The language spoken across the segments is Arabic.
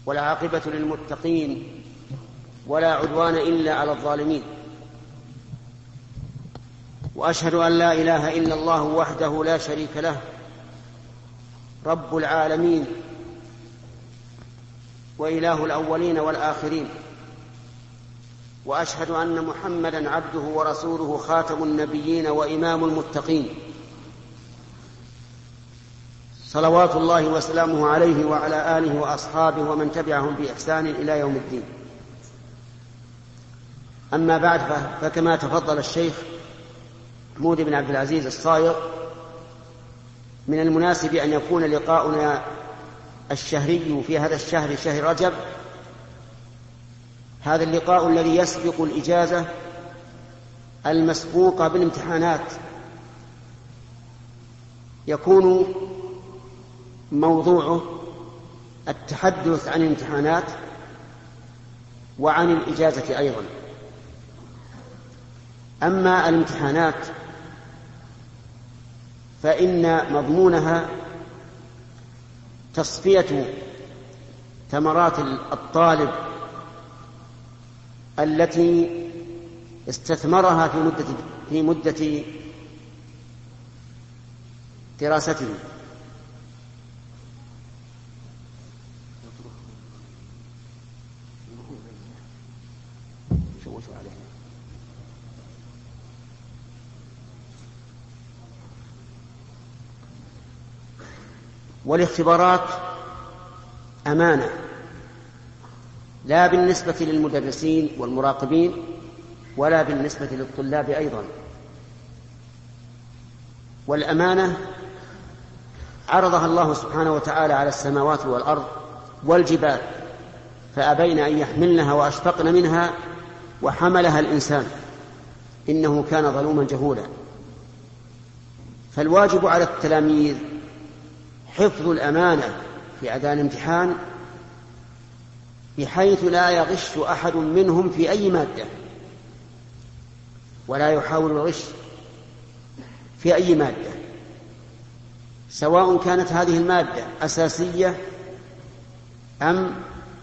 والعاقبة للمتقين ولا عدوان إلا على الظالمين، وأشهد أن لا إله إلا الله وحده لا شريك له رب العالمين وإله الأولين والآخرين، وأشهد أن محمدًا عبده ورسوله خاتم النبيين وإمام المتقين، صلوات الله وسلامه عليه وعلى آله وأصحابه ومن تبعهم بإحسان إلى يوم الدين. أما بعد، فكما تفضل الشيخ محمود بن عبد العزيز الصايغ، من المناسب أن يكون لقاؤنا الشهري في هذا الشهر، شهر رجب، هذا اللقاء الذي يسبق الإجازة المسبوقة بالامتحانات، يكون موضوعه التحدث عن الامتحانات وعن الإجازة أيضا. أما الامتحانات فإن مضمونها تصفية ثمرات الطالب التي استثمرها في مدة دراسته، والاختبارات أمانة، لا بالنسبة للمدرسين والمراقبين ولا بالنسبة للطلاب أيضا. والأمانة عرضها الله سبحانه وتعالى على السماوات والأرض والجبال، فأبين أن يحملنها وأشفقن منها وحملها الإنسان إنه كان ظلوما جهولا. فالواجب على التلاميذ حفظ الأمانة في أداء الامتحان، بحيث لا يغش أحد منهم في أي مادة، ولا يحاول الغش في أي مادة، سواء كانت هذه المادة أساسية أم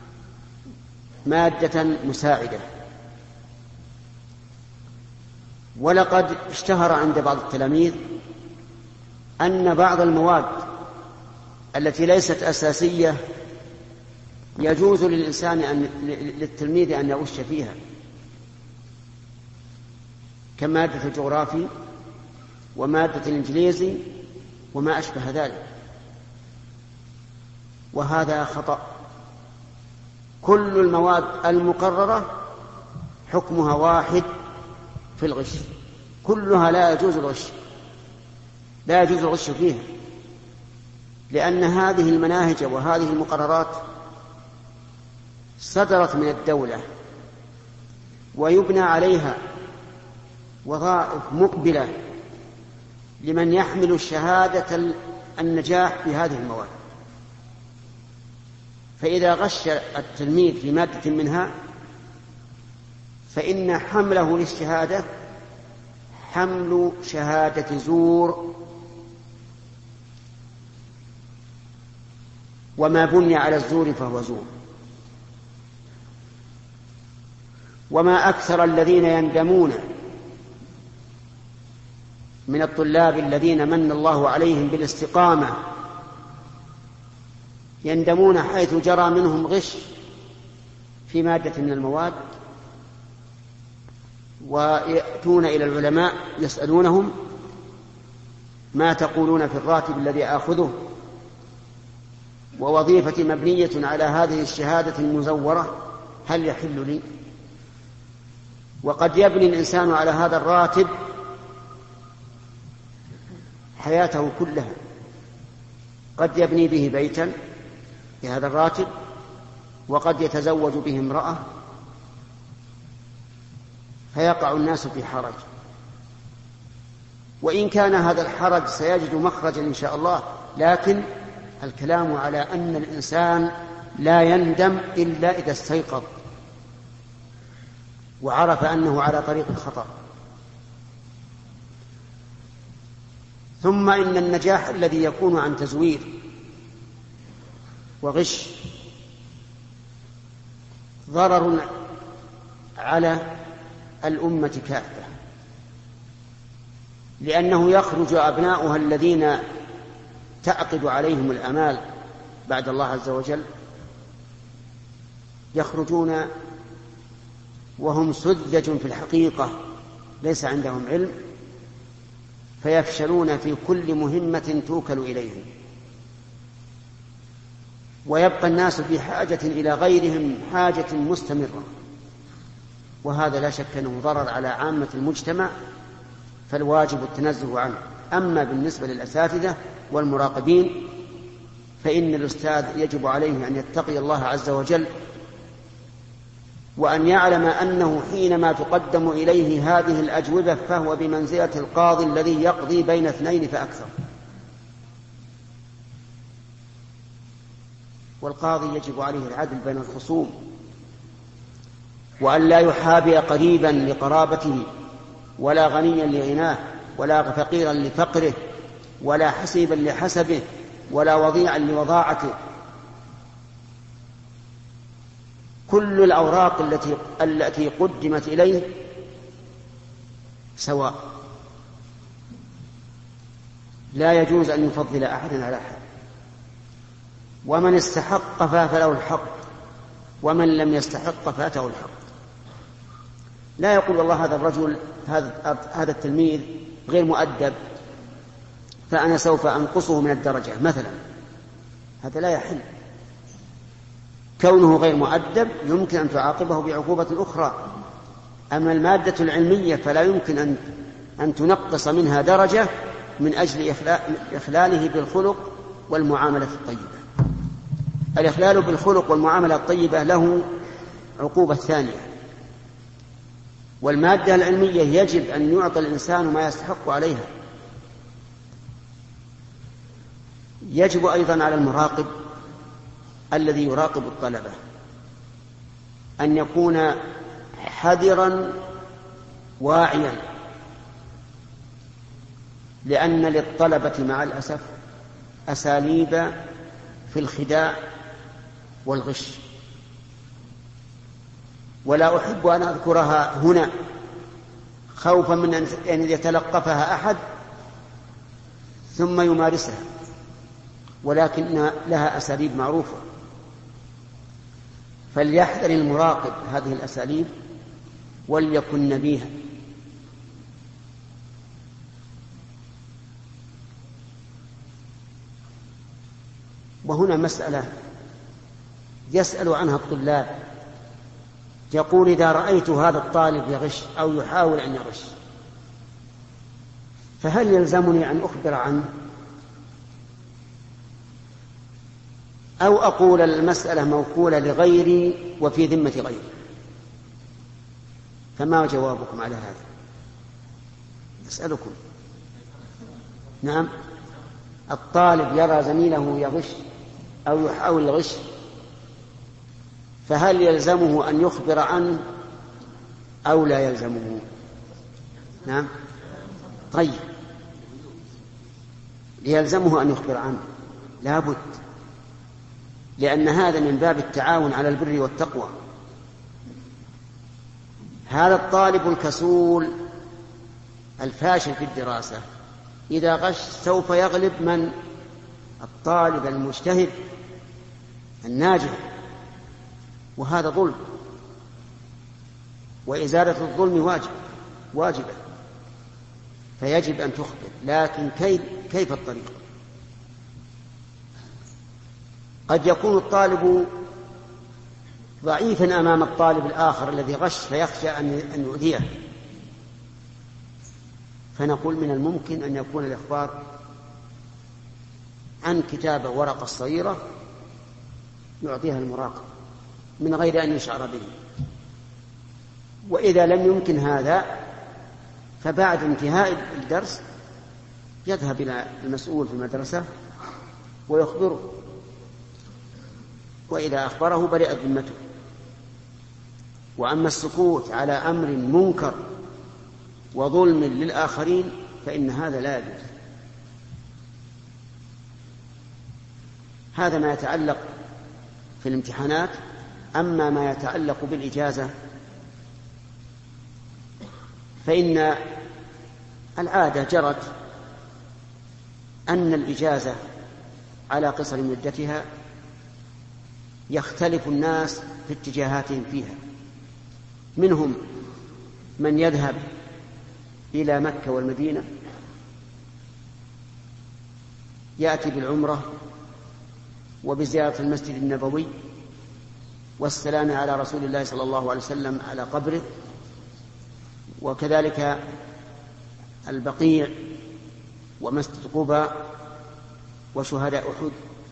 مادة مساعدة. ولقد اشتهر عند بعض التلاميذ أن بعض المواد التي ليست أساسية يجوز للتلميذ أن يغش فيها، كمادة الجغرافي ومادة الإنجليزي وما أشبه ذلك، وهذا خطأ. كل المواد المقررة حكمها واحد في الغش، كلها لا يجوز الغش فيها، لأن هذه المناهج وهذه المقررات صدرت من الدولة ويبنى عليها وظائف مقبلة لمن يحمل شهادة النجاح في هذه المواد. فإذا غش التلميذ في مادة منها فإن حمله للشهادة حمل شهادة زور، وما بني على الزور فهو زور. وما أكثر الذين يندمون من الطلاب الذين من الله عليهم بالاستقامة، يندمون حيث جرى منهم غش في مادة من المواد، ويأتون إلى العلماء يسألونهم: ما تقولون في الراتب الذي آخذه ووظيفتي مبنية على هذه الشهادة المزورة، هل يحل لي؟ وقد يبني الإنسان على هذا الراتب حياته كلها، قد يبني به بيتا بهذا الراتب، وقد يتزوج به امرأة، فيقع الناس في حرج. وإن كان هذا الحرج سيجد مخرجا إن شاء الله، لكن الكلام على أن الإنسان لا يندم إلا إذا استيقظ وعرف أنه على طريق الخطأ. ثم إن النجاح الذي يكون عن تزوير وغش ضرر على الأمة كافة، لأنه يخرج أبناؤها الذين تعقد عليهم الآمال بعد الله عز وجل، يخرجون وهم سذج في الحقيقة ليس عندهم علم، فيفشلون في كل مهمة توكل إليهم، ويبقى الناس في حاجة إلى غيرهم حاجة مستمرة، وهذا لا شك أنه ضرر على عامة المجتمع، فالواجب التنزه عنه. أما بالنسبة للأساتذة والمراقبين فإن الأستاذ يجب عليه أن يتقي الله عز وجل، وأن يعلم أنه حينما تقدم إليه هذه الأجوبة فهو بمنزلة القاضي الذي يقضي بين اثنين فأكثر، والقاضي يجب عليه العدل بين الخصوم، وأن لا يحابي قريبا لقرابته، ولا غنيا لغناه، ولا فقيرا لفقره، ولا حسيبا لحسبه، ولا وضيعا لوضاعته. كل الأوراق التي قدمت إليه سواء، لا يجوز أن يفضل أحدا على أحد، ومن استحق فله الحق، ومن لم يستحق فاته الحق. لا يقول والله هذا الرجل هذا التلميذ غير مؤدب فأنا سوف أنقصه من الدرجة مثلا، هذا لا يحل. كونه غير مؤدب يمكن أن تعاقبه بعقوبة أخرى، أما المادة العلمية فلا يمكن أن تنقص منها درجة من أجل إخلاله بالخلق والمعاملة الطيبة. الإخلال بالخلق والمعاملة الطيبة له عقوبة ثانية، والمادة العلمية يجب أن يعطى الإنسان ما يستحق عليها. يجب أيضا على المراقب الذي يراقب الطلبة أن يكون حذرا واعيا، لأن للطلبة مع الأسف أساليب في الخداع والغش، ولا أحب أن أذكرها هنا خوفا من أن يتلقفها أحد ثم يمارسها، ولكن لها أساليب معروفة، فليحذر المراقب هذه الأساليب وليكن نبيها. وهنا مسألة يسأل عنها الطلاب، يقول إذا رأيت هذا الطالب يغش أو يحاول أن يغش فهل يلزمني أن أخبر عنه أو أقول المسألة موكولة لغيري وفي ذمة غيري؟ فما جوابكم على هذا؟ أسألكم. نعم، الطالب يرى زميله يغش أو يحاول الغش، فهل يلزمه أن يخبر عنه أو لا يلزمه؟ نعم، طيب، يلزمه أن يخبر عنه لا بد، لأن هذا من باب التعاون على البر والتقوى. هذا الطالب الكسول الفاشل في الدراسة إذا غش سوف يغلب من؟ الطالب المجتهد الناجح، وهذا ظلم، وإزالة الظلم واجبة، فيجب أن تخبر، لكن كيف الطريقة؟ قد يكون الطالب ضعيفا أمام الطالب الآخر الذي غش فيخشى أن يؤذيه، فنقول من الممكن أن يكون الإخبار عن كتابة ورقة صغيرة يعطيها المراقب من غير أن يشعر به. وإذا لم يمكن هذا فبعد انتهاء الدرس يذهب إلى المسؤول في المدرسة ويخبره، وإذا أخبره برئت ذمته. وأما السكوت على أمر منكر وظلم للآخرين فإن هذا لا يجوز. هذا ما يتعلق في الامتحانات. أما ما يتعلق بالإجازة فإن العادة جرت أن الإجازة على قصر مدتها يختلف الناس في اتجاهاتهم فيها. منهم من يذهب إلى مكة والمدينة يأتي بالعمرة وبزيارة المسجد النبوي والسلام على رسول الله صلى الله عليه وسلم على قبره، وكذلك البقيع ومسجد قباء وشهداء أحد،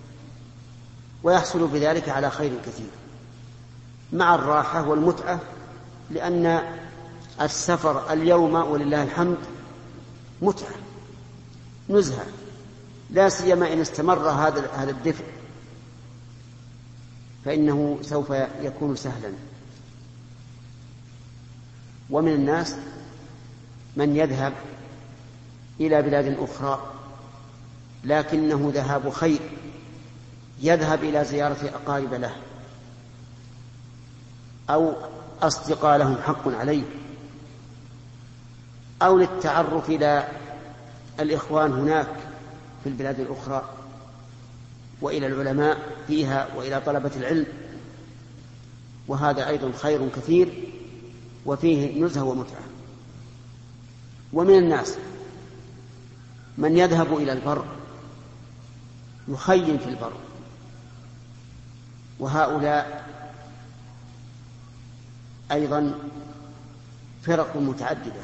ويحصل بذلك على خير كثير مع الراحة والمتعة، لأن السفر اليوم ولله الحمد متعة نزهة، لا سيما إن استمر هذا الدفء فإنه سوف يكون سهلا. ومن الناس من يذهب إلى بلاد أخرى لكنه ذهاب خير، يذهب إلى زيارة أقارب له أو أصدقاء لهم حق عليه، أو للتعرف إلى الإخوان هناك في البلاد الأخرى وإلى العلماء فيها وإلى طلبة العلم، وهذا أيضا خير كثير وفيه نزهة ومتعة. ومن الناس من يذهب إلى البر يخيم في البر، وهؤلاء أيضا فرق متعددة،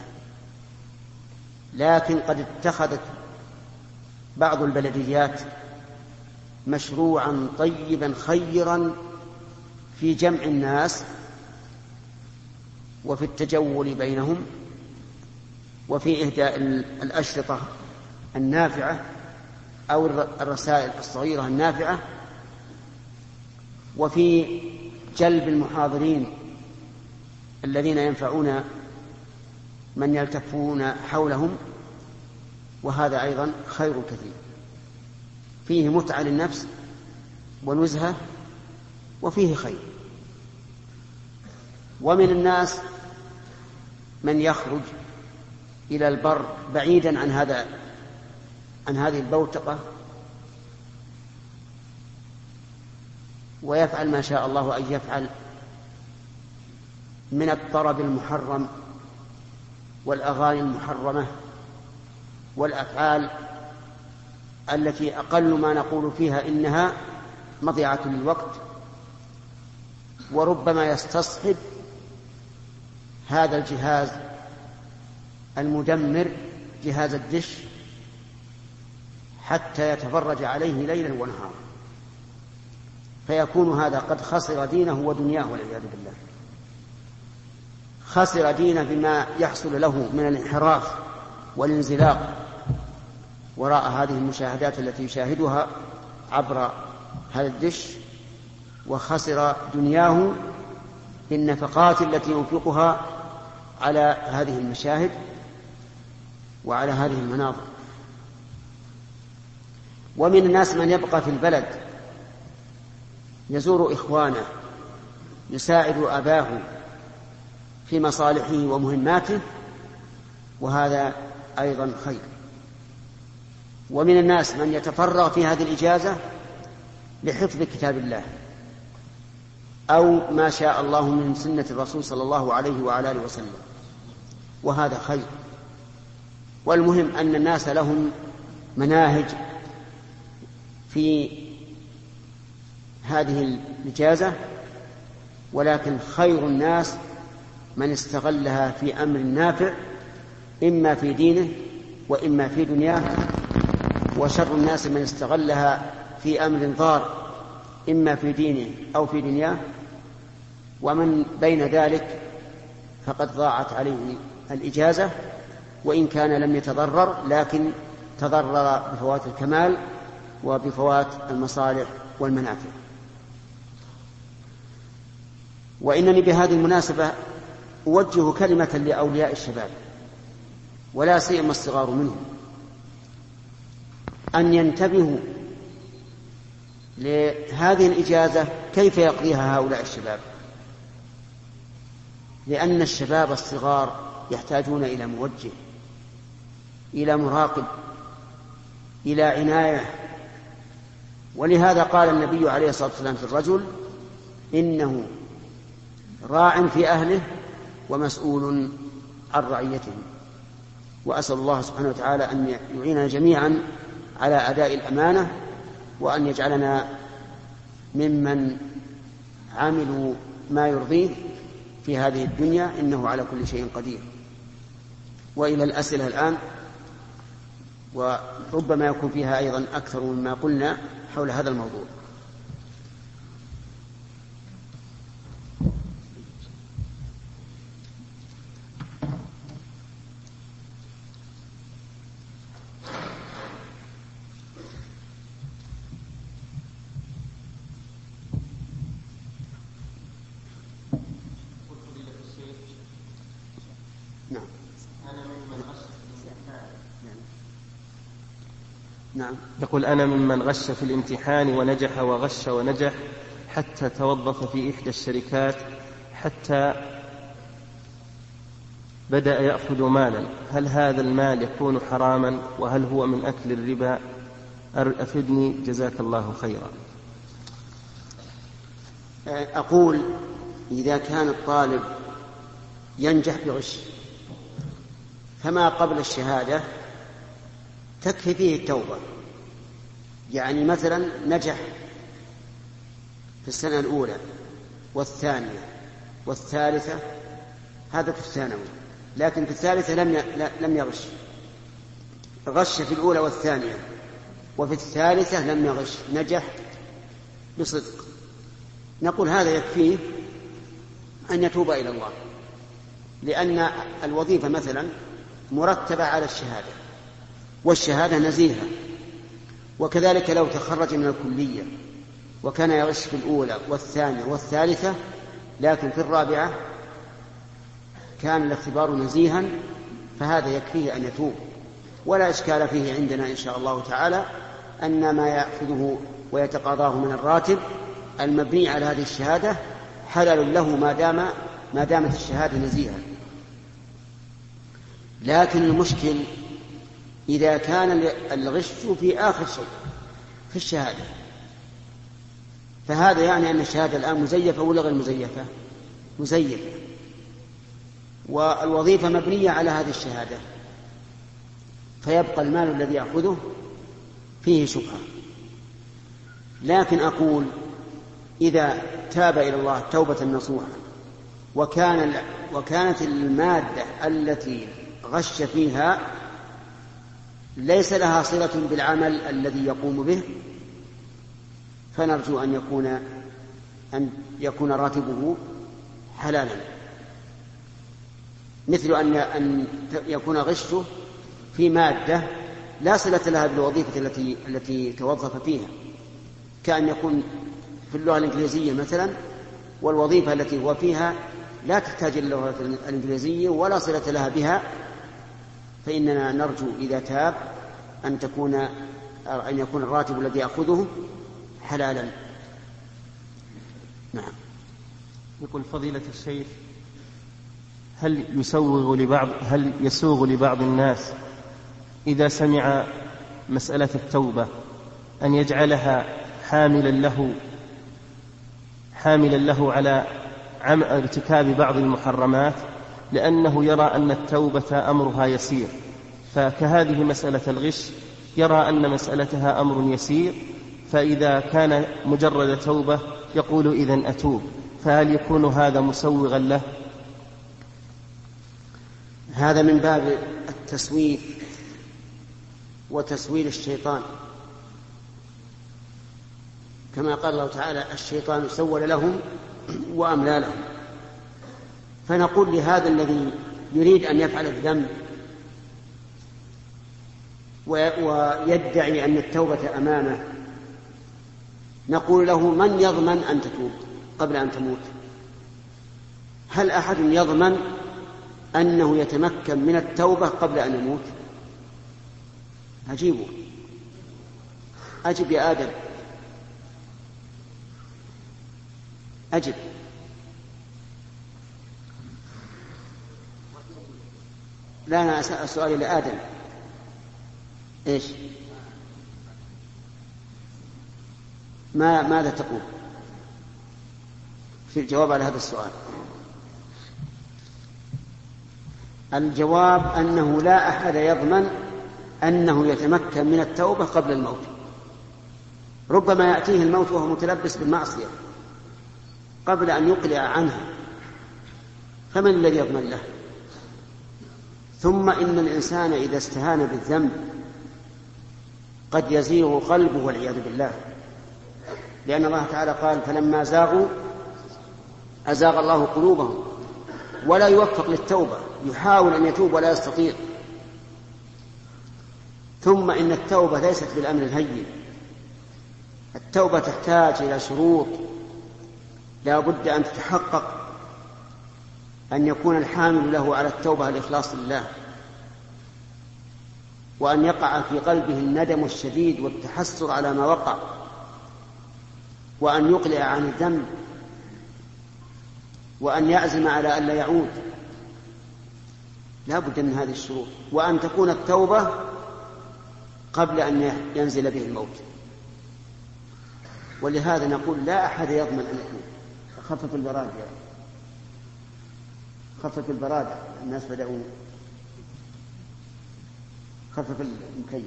لكن قد اتخذت بعض البلديات مشروعا طيبا خيرا في جمع الناس وفي التجول بينهم وفي إهداء الأشرطة النافعة أو الرسائل الصغيرة النافعة، وفي جلب المحاضرين الذين ينفعون من يلتفون حولهم، وهذا أيضا خير كثير فيه متعة للنفس ونزهة وفيه خير. ومن الناس من يخرج إلى البر بعيدا عن هذه البوتقة ويفعل ما شاء الله أن يفعل من الطرب المحرم والأغاني المحرمة والأفعال التي أقل ما نقول فيها إنها مضيعة للوقت، وربما يستصحب هذا الجهاز المدمر جهاز الدش حتى يتفرج عليه ليلا ونهارا، فيكون هذا قد خسر دينه ودنياه والعياذ بالله. خسر دينه بما يحصل له من الانحراف والانزلاق وراء هذه المشاهدات التي يشاهدها عبر هذا الدش، وخسر دنياه بالنفقات التي ينفقها على هذه المشاهد وعلى هذه المناظر. ومن الناس من يبقى في البلد يزور إخوانه، يساعد أباه في مصالحه ومهماته، وهذا أيضا خير. ومن الناس من يتفرغ في هذه الإجازة لحفظ كتاب الله أو ما شاء الله من سنة الرسول صلى الله عليه وعلى آله وسلم، وهذا خير. والمهم أن الناس لهم مناهج في هذه الإجازة، ولكن خير الناس من استغلها في أمر نافع إما في دينه وإما في دنياه، وشر الناس من استغلها في أمر ضار إما في دينه أو في دنياه، ومن بين ذلك فقد ضاعت عليه الإجازة، وإن كان لم يتضرر لكن تضرر بفوات الكمال وبفوات المصالح والمنافع. وإنني بهذه المناسبة أوجه كلمة لأولياء الشباب ولا سيما الصغار منهم أن ينتبهوا لهذه الإجازة كيف يقضيها هؤلاء الشباب؟ لأن الشباب الصغار يحتاجون إلى موجه، إلى مراقب، إلى عناية. ولهذا قال النبي عليه الصلاة والسلام في الرجل: إنه راع في أهله ومسؤول عن رعيته. وأسأل الله سبحانه وتعالى أن يعيننا جميعا على أداء الأمانة، وأن يجعلنا ممن عملوا ما يرضيه في هذه الدنيا، إنه على كل شيء قدير. وإلى الأسئلة الآن، وربما يكون فيها أيضا أكثر مما قلنا حول هذا الموضوع. نعم. يقول: أنا ممن غش في الامتحان ونجح وغش ونجح حتى توظف في إحدى الشركات حتى بدأ يأخذ مالا، هل هذا المال يكون حراما؟ وهل هو من أكل الربا؟ أفدني جزاك الله خيرا. أقول: إذا كان الطالب ينجح بغش فما قبل الشهادة تكفي فيه التوبة. يعني مثلا نجح في السنة الأولى والثانية والثالثة، هذا في الثانوي، لكن في الثالثة لم يغش، غش في الأولى والثانية، وفي الثالثة لم يغش، نجح بصدق، نقول هذا يكفيه أن يتوب إلى الله، لأن الوظيفة مثلا مرتبة على الشهادة، والشهادة نزيهة. وكذلك لو تخرج من الكلية وكان يغش في الأولى والثانية والثالثة، لكن في الرابعة كان الاختبار نزيها، فهذا يكفيه أن يتوب، ولا إشكال فيه عندنا إن شاء الله تعالى أن ما يأخذه ويتقاضاه من الراتب المبني على هذه الشهادة حلال له ما دامت الشهادة نزيهة. لكن المشكل إذا كان الغش في آخر شيء في الشهادة، فهذا يعني أن الشهادة الآن مزيفة ولا غير مزيفة؟ مزيفة، والوظيفة مبنية على هذه الشهادة، فيبقى المال الذي يأخذه فيه شبهة. لكن أقول: إذا تاب إلى الله توبة نصوحة وكانت المادة التي غش فيها ليس لها صلة بالعمل الذي يقوم به، فنرجو أن يكون راتبه حلالا، مثل أن يكون غشه في مادة لا صلة لها بالوظيفة التي توظف فيها، كأن يكون في اللغة الإنجليزية مثلا، والوظيفة التي هو فيها لا تحتاج إلى اللغة الإنجليزية ولا صلة لها بها، فإننا نرجو إذا تاب أن يكون الراتب الذي يأخذه حلالا. نعم. يقول: فضيلة الشيخ، هل يسوغ لبعض الناس إذا سمع مسألة التوبة أن يجعلها حاملا له على ارتكاب بعض المحرمات، لأنه يرى أن التوبة أمرها يسير، فكهذه مسألة الغش يرى أن مسألتها أمر يسير، فإذا كان مجرد توبة يقول إذن أتوب، فهل يكون هذا مسوغا له؟ هذا من باب التسويف وتسويل الشيطان، كما قال الله تعالى: الشيطان سول لهم وأملى لهم. فنقول لهذا الذي يريد أن يفعل الذنب ويدعي أن التوبة أمامه، نقول له: من يضمن أن تتوب قبل أن تموت؟ هل أحد يضمن أنه يتمكن من التوبة قبل أن يموت؟ أجيبوا، أجب يا آدم. أجب. لا، أنا السؤال لآدم. إيش؟ ماذا تقول في الجواب على هذا السؤال؟ الجواب أنه لا أحد يضمن أنه يتمكن من التوبة قبل الموت. ربما يأتيه الموت وهو متلبس بالمعصية قبل أن يقلع عنها، فمن الذي يضمن له؟ ثم إن الإنسان إذا استهان بالذنب قد يزيغ قلبه والعياذ بالله، لأن الله تعالى قال: فلما زاغوا أزاغ الله قلوبهم، ولا يوفق للتوبة، يحاول أن يتوب ولا يستطيع. ثم إن التوبة ليست بالأمر الهين، التوبة تحتاج إلى شروط لا بد أن تتحقق، أن يكون الحامل له على التوبة الإخلاص لله، وأن يقع في قلبه الندم الشديد والتحسر على ما وقع، وأن يقلع عن الذنب، وأن يعزم على ألا يعود. لا بد من هذه الشروط، وأن تكون التوبة قبل أن ينزل به الموت. ولهذا نقول لا أحد يضمن أن يكون. خفف البراد يا خفف البراد، الناس بدأوا. خفف المكيف.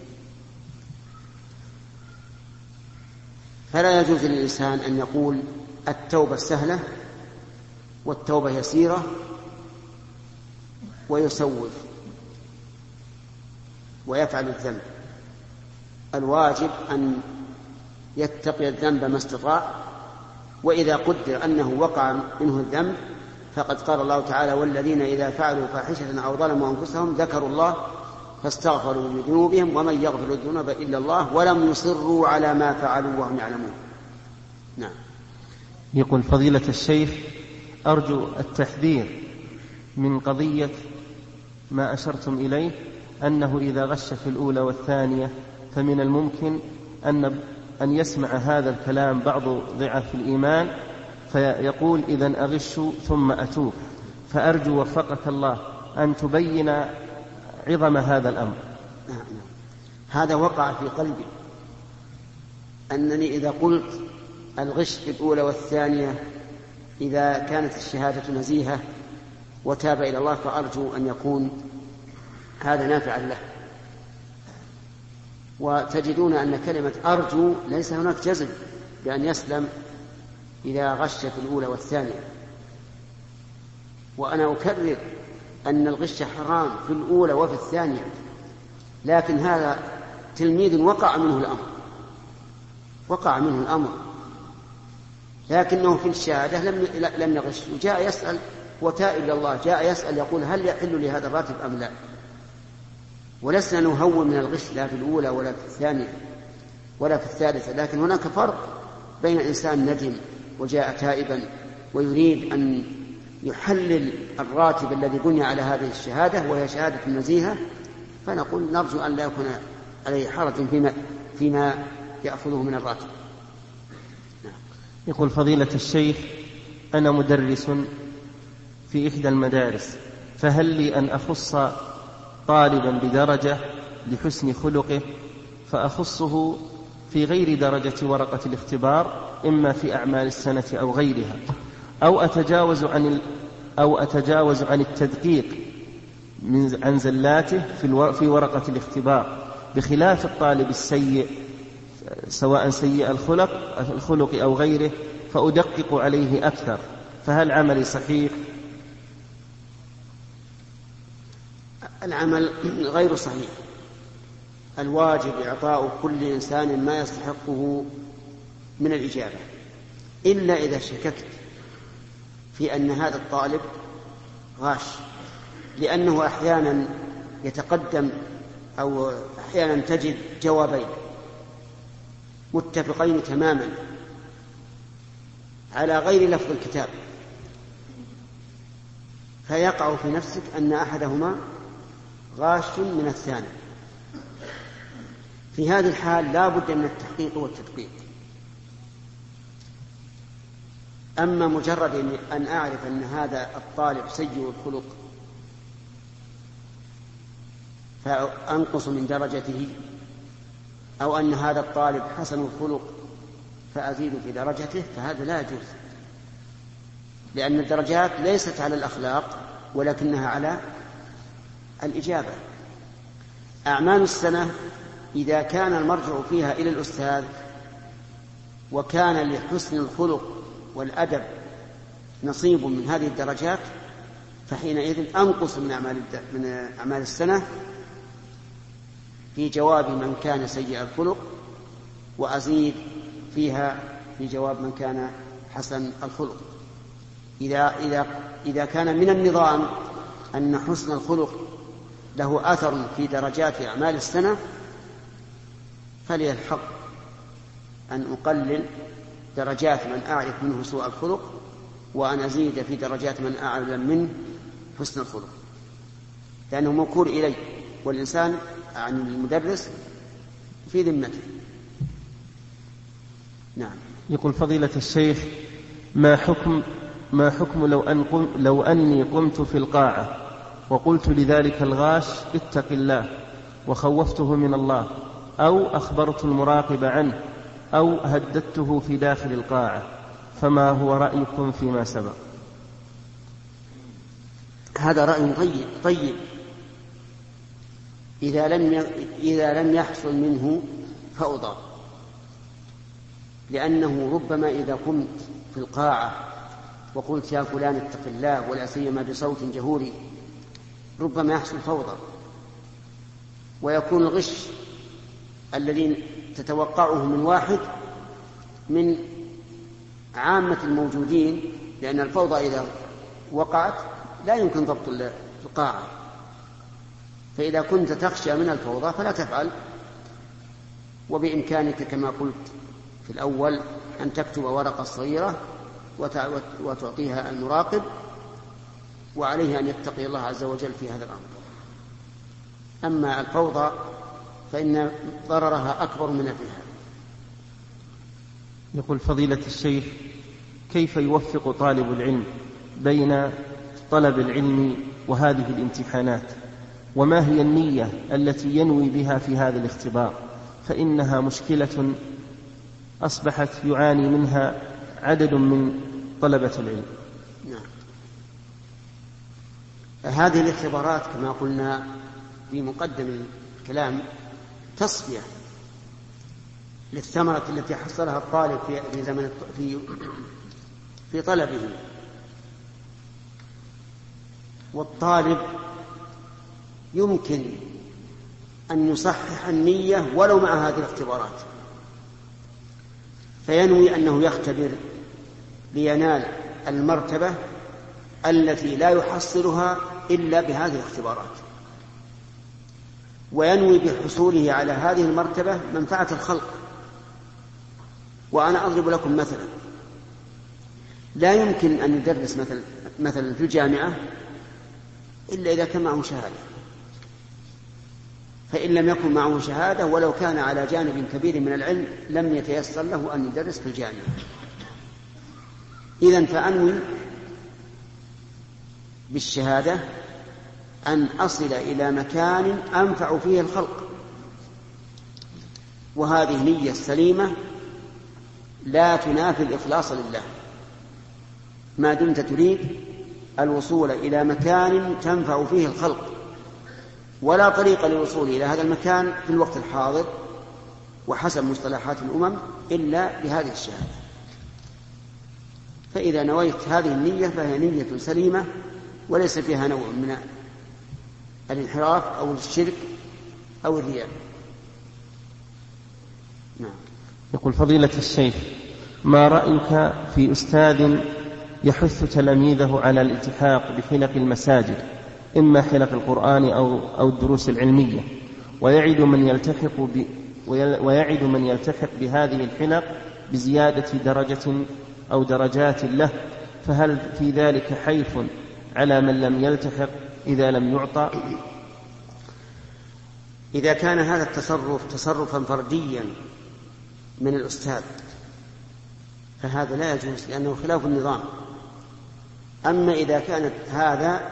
فلا يجوز للإنسان أن يقول التوبة سهلة والتوبة يسيرة ويسوف ويفعل الذنب. الواجب أن يتقي الذنب ما استطاع، وإذا قدر أنه وقع منه الذنب فقد قال الله تعالى: والذين إذا فعلوا فاحشة أو ظلموا أنفسهم ذكروا الله فاستغفروا لذنوبهم ومن يغفر الذنوب إلا الله ولم يصروا على ما فعلوا وهم يعلمون. نعم. يقول فضيلة الشيخ: أرجو التحذير من قضية ما أشرتم إليه، أنه إذا غش في الأولى والثانية فمن الممكن أن يسمع هذا الكلام بعض ضعاف الإيمان فيقول: إذن أغش ثم أتوب. فأرجو وفقك الله أن تبين عظم هذا الأمر. هذا وقع في قلبي، أنني إذا قلت الغش في الأولى والثانية إذا كانت الشهادة نزيهة وتاب إلى الله، فأرجو أن يكون هذا نافعا له. وتجدون أن كلمة أرجو ليس هناك جزم بأن يسلم إذا غش في الأولى والثانية. وأنا أكرر أن الغش حرام في الأولى وفي الثانية، لكن هذا تلميذ وقع منه الأمر، لكنه في الشهادة لم يغش، وجاء يسأل وتائب إلى الله، جاء يسأل يقول: هل يحل لي هذا الراتب أم لا؟ ولسنا نهون من الغش لا في الأولى ولا في الثانية ولا في الثالثة، لكن هناك فرق بين إنسان ندم وجاء تائبا ويريد أن يحلل الراتب الذي بني على هذه الشهادة وهي شهادة نزيهة، فنقول نرجو أن لا يكون عليه حرج فيما يأخذه من الراتب. يقول فضيلة الشيخ: أنا مدرس في إحدى المدارس، فهل لي أن أخص طالبا بدرجة لحسن خلقه فأخصه في غير درجة ورقة الاختبار، إما في أعمال السنة أو غيرها، أو أتجاوز عن التدقيق عن زلاته في ورقة الاختبار، بخلاف الطالب السيء سواء سيء الخلق أو غيره، فأدقق عليه أكثر، فهل عملي صحيح؟ العمل غير صحيح. الواجب إعطاء كل إنسان ما يستحقه من الإجابة، إلا إذا شككت في أن هذا الطالب غاش، لأنه أحيانا يتقدم أو أحيانا تجد جوابين متفقين تماما على غير لفظ الكتاب، فيقع في نفسك أن أحدهما غاش من الثاني. في هذه الحال لا بد من التحقيق والتدقيق. أما مجرد أن أعرف أن هذا الطالب سيء الخلق فأنقص من درجته، أو أن هذا الطالب حسن الخلق فأزيد في درجته، فهذا لا يجوز، لأن الدرجات ليست على الأخلاق ولكنها على الإجابة. أعمال السنة إذا كان المرجع فيها إلى الأستاذ وكان لحسن الخلق والأدب نصيب من هذه الدرجات، فحينئذ أنقص من أعمال السنة في جواب من كان سيء الخلق، وأزيد فيها في جواب من كان حسن الخلق. إذا كان من النظام أن حسن الخلق له أثر في درجات أعمال السنة، فلي الحق أن أقلل درجات من أعرف منه سوء الخلق، وأن أزيد في درجات من أعلم منه حسن الخلق، لأنه موكول إلي، والإنسان عن المدرس في ذمته. نعم. يقول فضيلة الشيخ: ما حكم لو أني قمت في القاعة وقلت لذلك الغاش اتق الله وخوفته من الله، أو أخبرت المراقب عنه، أو هددته في داخل القاعة، فما هو رأيكم فيما سبق؟ هذا رأي طيب إذا لم يحصل منه فوضى، لأنه ربما إذا قمت في القاعة وقلت يا فلان اتق الله، ولا سيما بصوت جهوري، ربما يحصل فوضى، ويكون الغش الذي تتوقعه من واحد من عامة الموجودين، لأن الفوضى إذا وقعت لا يمكن ضبط القاعة، فإذا كنت تخشى من الفوضى فلا تفعل، وبإمكانك كما قلت في الأول أن تكتب ورقة صغيرة وتعطيها المراقب، وعليه أن يتقي الله عز وجل في هذا الأمر. أما الفوضى فإن ضررها أكبر من نفعها. يقول فضيلة الشيخ: كيف يوفق طالب العلم بين طلب العلم وهذه الامتحانات؟ وما هي النية التي ينوي بها في هذا الاختبار؟ فإنها مشكلة أصبحت يعاني منها عدد من طلبة العلم. نعم. هذه الاختبارات كما قلنا في مقدم الكلام تصفية للثمرة التي حصلها الطالب في زمن في طلبه، والطالب يمكن أن يصحح النية ولو مع هذه الاختبارات، فينوي أنه يختبر لينال المرتبة التي لا يحصلها إلا بهذه الاختبارات، وينوي بحصوله على هذه المرتبة منفعة الخلق. وأنا أضرب لكم مثلا: لا يمكن أن يدرس مثلا في الجامعة إلا إذا كان معه شهادة، فإن لم يكن معه شهادة ولو كان على جانب كبير من العلم لم يتيسر له أن يدرس في الجامعة. إذن فأنوي بالشهادة أن أصل إلى مكان أنفع فيه الخلق، وهذه نية سليمة لا تنافي الإخلاص لله، ما دمت تريد الوصول إلى مكان تنفع فيه الخلق، ولا طريق للوصول إلى هذا المكان في الوقت الحاضر وحسب مصطلحات الأمم إلا بهذه الشهادة. فإذا نويت هذه النية فهي نية سليمة وليس فيها نوع من الانحراف أو الشرك أو الرياء. نعم. يقول فضيلة الشيخ: ما رأيك في أستاذ يحث تلاميذه على الالتحاق بحلق المساجد، إما حلق القرآن أو الدروس العلمية، ويعد من يلتحق بهذه الحلق بزيادة درجة أو درجات له، فهل في ذلك حيف على من لم يلتحق إذا لم يعطى؟ إذا كان هذا التصرف تصرفا فرديا من الأستاذ فهذا لا يجوز لأنه خلاف النظام. أما إذا كانت هذا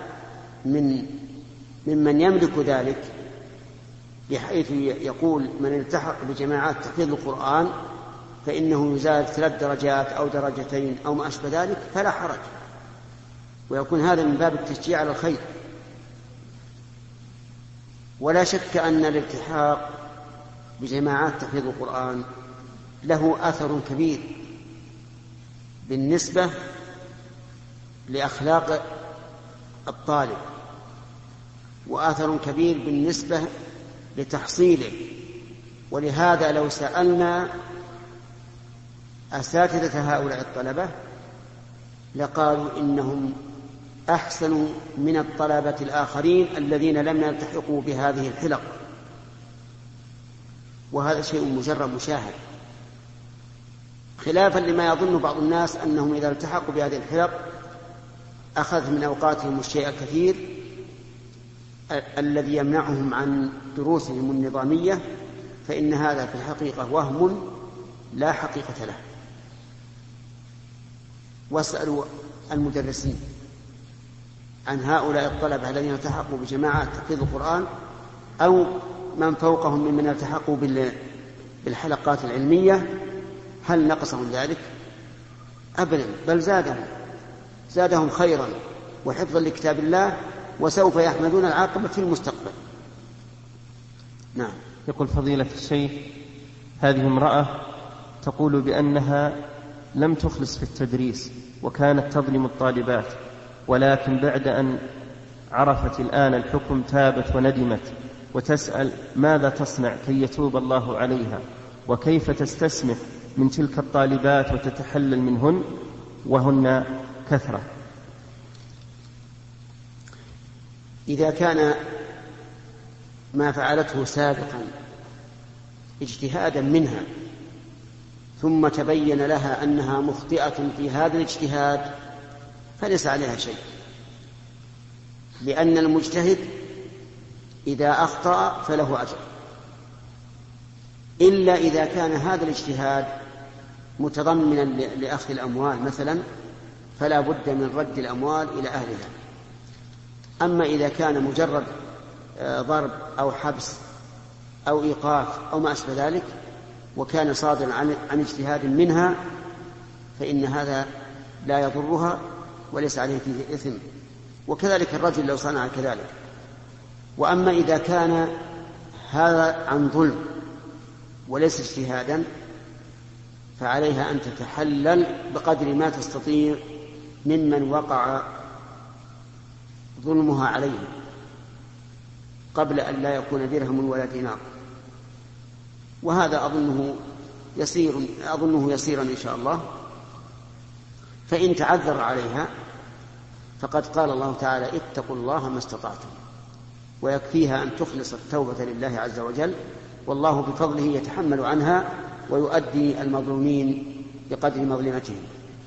ممن يملك ذلك بحيث يقول من التحق بجماعات تحفيظ القرآن فإنه يزاد 3 درجات أو 2 درجات أو ما أشبه ذلك فلا حرج، ويكون هذا من باب التشجيع على الخير. ولا شك أن الالتحاق بجماعات تحفيظ القرآن له أثر كبير بالنسبة لأخلاق الطالب، وأثر كبير بالنسبة لتحصيله. ولهذا لو سألنا أساتذة هؤلاء الطلبة لقالوا إنهم أحسن من الطلبة الآخرين الذين لم يلتحقوا بهذه الحلق، وهذا شيء مجرد مشاهد، خلافا لما يظن بعض الناس أنهم إذا التحقوا بهذه الحلق أخذ من أوقاتهم الشيء الكثير الذي يمنعهم عن دروسهم النظامية، فإن هذا في الحقيقة وهم لا حقيقة له. واسألوا المدرسين عن هؤلاء الطلبة الذين التحقوا بجماعات تحفيظ القرآن أو من فوقهم ممن التحقوا بالحلقات العلمية، هل نقصهم ذلك؟ أبدا، بل زادهم خيرا وحفظا لكتاب الله، وسوف يحمدون العاقبة في المستقبل. نعم. يقول فضيلة الشيخ: هذه امرأة تقول بأنها لم تخلص في التدريس وكانت تظلم الطالبات، ولكن بعد أن عرفت الآن الحكم تابت وندمت، وتسأل ماذا تصنع كي يتوب الله عليها، وكيف تستسمح من تلك الطالبات وتتحلل منهن وهن كثرة. إذا كان ما فعلته سابقا اجتهادا منها ثم تبين لها أنها مخطئة في هذا الاجتهاد فليس عليها شيء، لأن المجتهد إذا أخطأ فله أجر، إلا إذا كان هذا الاجتهاد متضمنا لأخذ الأموال مثلا، فلا بد من رد الأموال إلى أهلها. أما إذا كان مجرد ضرب أو حبس أو إيقاف أو ما أشبه ذلك وكان صادرا عن اجتهاد منها فإن هذا لا يضرها وليس عليه فيه إثم، وكذلك الرجل لو صنع كذلك. وأما إذا كان هذا عن ظلم وليس اجتهادا فعليها أن تتحلل بقدر ما تستطيع ممن وقع ظلمها عليه قبل أن لا يكون درهم ولا دينار، وهذا أظنه يسيرا إن شاء الله. فإن تعذر عليها فقد قال الله تعالى: اتقوا الله ما استطعتم، ويكفيها أن تخلص التوبة لله عز وجل، والله بفضله يتحمل عنها ويؤدي المظلومين بقدر مظلمتهم.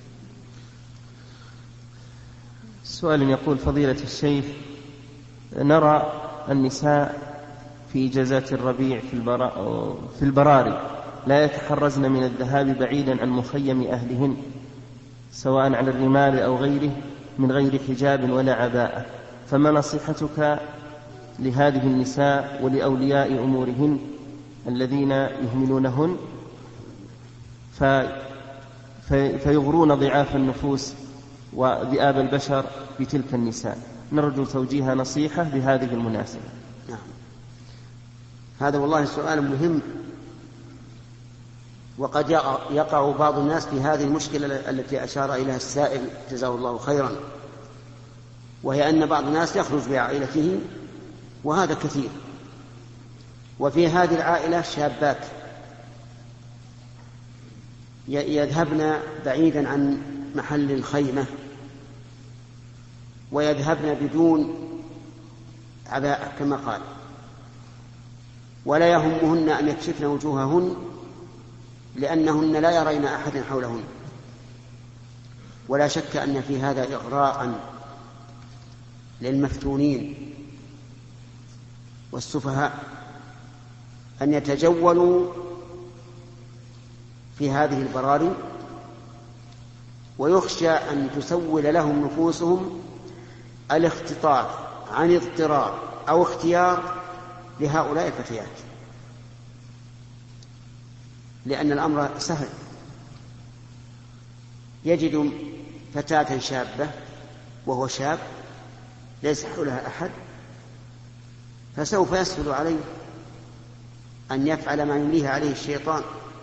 سؤال يقول: فضيلة الشيخ، نرى النساء في إجازات الربيع في البراري لا يتحرزن من الذهاب بعيدا عن مخيم أهلهن سواء على الرمال أو غيره من غير حجاب ولا عباءة، فما نصيحتك لهذه النساء ولأولياء أمورهن الذين يهملونهن فيغرون ضعاف النفوس وذئاب البشر بتلك النساء؟ نرجو توجيه نصيحة بهذه المناسبة. نعم، هذا والله سؤال مهم، وقد يقع بعض الناس في هذه المشكلة التي أشار إليها السائل جزاه الله خيرا، وهي أن بعض الناس يخرج بعائلته، وهذا كثير. وفي هذه العائلة شابات يذهبن بعيدا عن محل الخيمة ويذهبن بدون عباءة كما قال، ولا يهمهن أن يكشفن وجوههن لأنهن لا يرين أحدا حولهن. ولا شك أن في هذا إغراء للمفتونين والسفهاء أن يتجولوا في هذه البراري ويخشى أن تسول لهم نفوسهم الاختطاف عن اضطرار أو اختيار لهؤلاء الفتيات، لأن الأمر سهل. يجد فتاة شابة وهو شاب ليس حولها أحد، فسوف يسهل عليه أن يفعل ما يمليه عليه الشيطان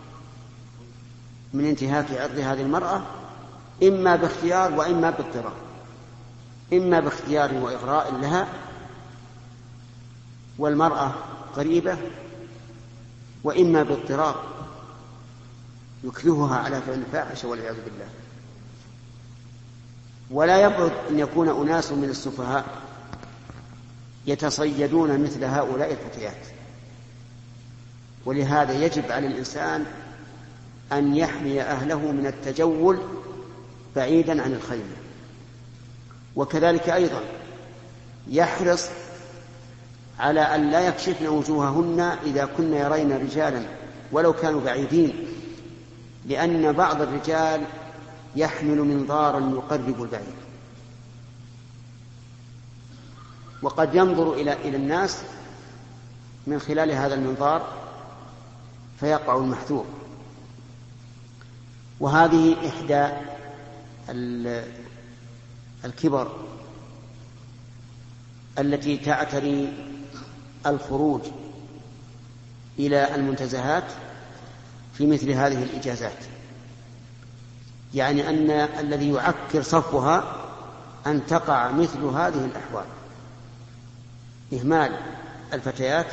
من انتهاك عرض هذه المرأة، إما باختيار وإما باضطرار، إما باختيار وإغراء لها والمرأة قريبة، وإما باضطرار يكرهها على فعل الفاحشة والعياذ بالله. ولا يبعد أن يكون أناس من السفهاء يتصيدون مثل هؤلاء الفتيات، ولهذا يجب على الإنسان أن يحمي أهله من التجول بعيدا عن الخيل. وكذلك أيضا يحرص على أن لا يكشفن وجوههن إذا كن يرين رجالا ولو كانوا بعيدين، لأن بعض الرجال يحمل منظارا يقرب البعيد، وقد ينظر إلى الناس من خلال هذا المنظار فيقع المحذور. وهذه إحدى الكبر التي تعتري الخروج إلى المنتزهات في مثل هذه الإجازات، يعني أن الذي يعكر صفها أن تقع مثل هذه الأحوال، إهمال الفتيات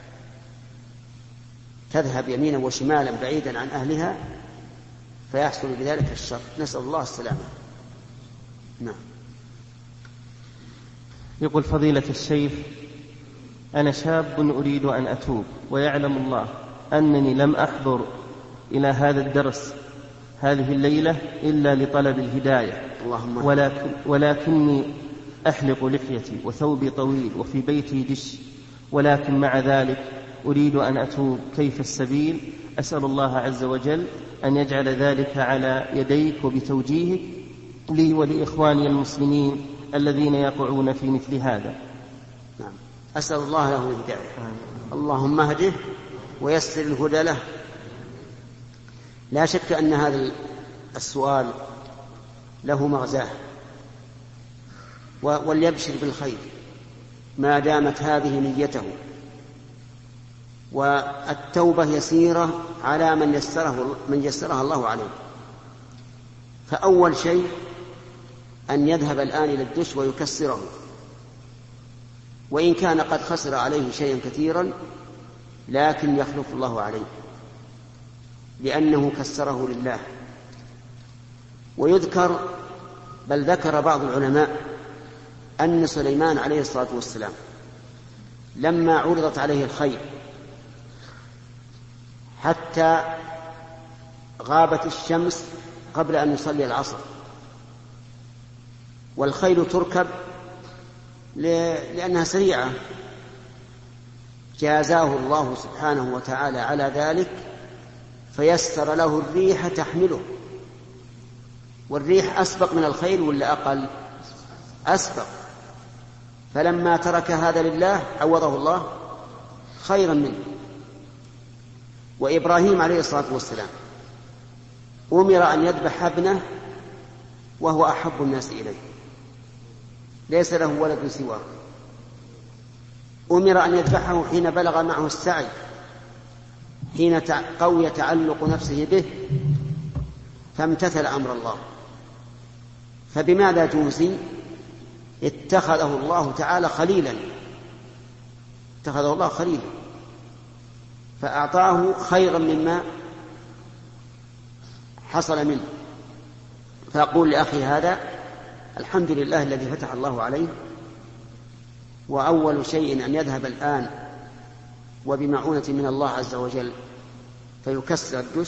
تذهب يمينا وشمالا بعيدا عن أهلها فيحصل بذلك الشر، نسأل الله السلامة. نعم. يقول فضيلة الشيخ: أنا شاب أريد أن أتوب، ويعلم الله أنني لم أحضر إلى هذا الدرس هذه الليلة إلا لطلب الهداية، ولكني أحلق لحيتي وثوبي طويل وفي بيتي دش، ولكن مع ذلك أريد أن أتوب، كيف السبيل؟ أسأل الله عز وجل أن يجعل ذلك على يديك وبتوجيهك لي ولإخواني المسلمين الذين يقعون في مثل هذا. نعم. أسأل الله له الهداية. اللهم اهده ويسر الهدى له. لا شك أن هذا السؤال له مغزاه، وليبشر بالخير ما دامت هذه نيته، والتوبة يسيرة على من يسرها الله عليه. فأول شيء أن يذهب الآن إلى الدش ويكسره، وإن كان قد خسر عليه شيئا كثيرا لكن يخلف الله عليه لأنه كسره لله. ويذكر بل ذكر بعض العلماء أن سليمان عليه الصلاة والسلام لما عرضت عليه الخيل حتى غابت الشمس قبل أن يصلي العصر، والخيل تركب لأنها سريعة، جازاه الله سبحانه وتعالى على ذلك فيسر له الريح تحمله. والريح أسبق من الخيل ولا أقل؟ أسبق. فلما ترك هذا لله عوضه الله خيرا منه. وإبراهيم عليه الصلاة والسلام أمر أن يذبح ابنه وهو أحب الناس إليه، ليس له ولد سواه، أمر أن يذبحه حين بلغ معه السعي، حين قوي تعلق نفسه به فامتثل أمر الله. فبماذا جوزي؟ اتخذه الله تعالى خليلا، اتخذه الله خليلا فأعطاه خيرا مما حصل منه. فأقول لأخي هذا الحمد لله الذي فتح الله عليه، وأول شيء أن يذهب الآن وبمعونة من الله عز وجل فيكسر الدش.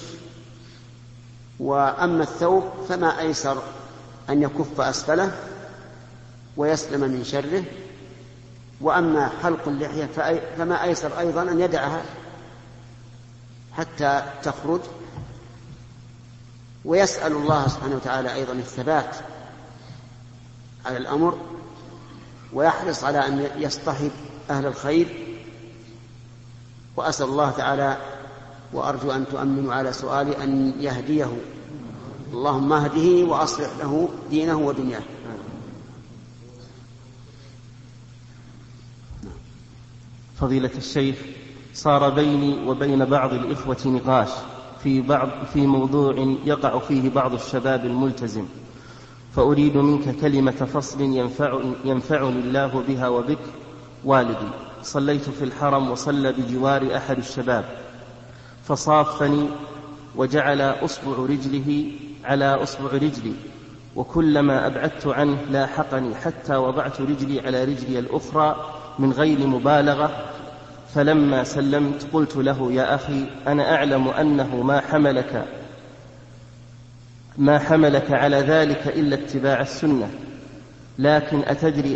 وأما الثوب فما أيسر أن يكف أسفله ويسلم من شره، وأما حلق اللحية فما أيسر أيضا أن يدعها حتى تخرج ويسأل الله سبحانه وتعالى أيضا الثبات على الأمر، ويحرص على أن يصطحب أهل الخير. وأسأل الله تعالى وأرجو أن تؤمنوا على سؤالي أن يهديه، اللهم اهده وأصلح له دينه ودنياه. فضيلة الشيخ، صار بيني وبين بعض الإخوة نقاش في موضوع يقع فيه بعض الشباب الملتزم، فأريد منك كلمة فصل ينفعني الله بها وبك. والدي صليت في الحرم وصلى بجوار أحد الشباب، فصافني وجعل أصبع رجله على أصبع رجلي، وكلما أبعدت عنه لاحقني حتى وضعت رجلي على رجلي الأخرى من غير مبالغة. فلما سلمت قلت له: يا أخي، أنا أعلم أنه ما حملك على ذلك إلا اتباع السنة، لكن أتدري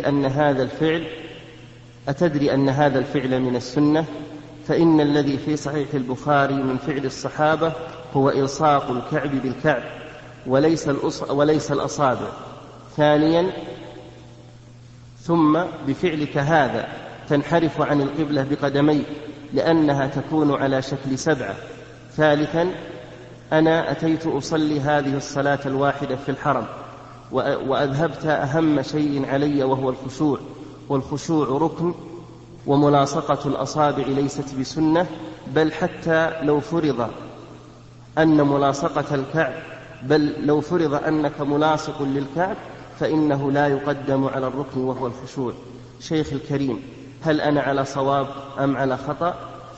أن هذا الفعل من السنة؟ فإن الذي في صحيح البخاري من فعل الصحابة هو إلصاق الكعب بالكعب وليس الأصابع. ثانيا، ثم بفعلك هذا تنحرف عن القبلة بقدميك لأنها تكون على شكل 7. ثالثا، أنا أتيت أصلي هذه الصلاة الواحدة في الحرم وأذهبت أهم شيء علي وهو الخشوع، والخشوع ركن، وملاصقة الأصابع ليست بسنة، بل حتى لو فرض أنك ملاصق للكعب فإنه لا يقدم على الركن وهو الخشوع. شيخ الكريم، هل أنا على صواب أم على خطأ؟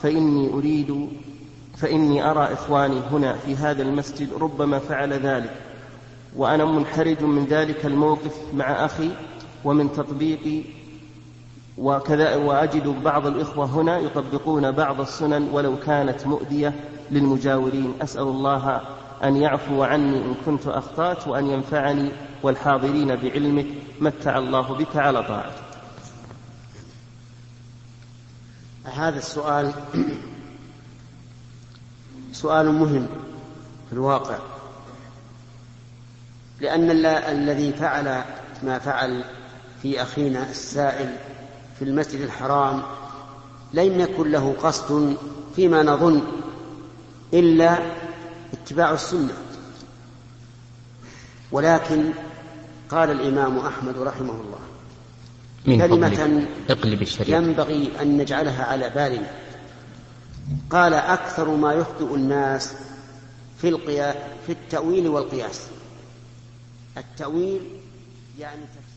فإني أرى إخواني هنا في هذا المسجد ربما فعل ذلك، وأنا منحرج من ذلك الموقف مع أخي ومن تطبيقي، وكذا وأجد بعض الإخوة هنا يطبقون بعض السنن ولو كانت مؤذية للمجاورين. أسأل الله أن يعفو عني إن كنت أخطأت، وأن ينفعني والحاضرين بعلمك. متع الله بك على طاعتك. هذا السؤال سؤال مهم في الواقع، لأن الذي فعل ما فعل في أخينا السائل في المسجد الحرام لم يكن له قصد فيما نظن إلا اتباع السنة، ولكن قال الإمام أحمد رحمه الله كلمة ينبغي أن نجعلها على بالنا. قال: أكثر ما يخطئ الناس في التأويل والقياس. التأويل يعني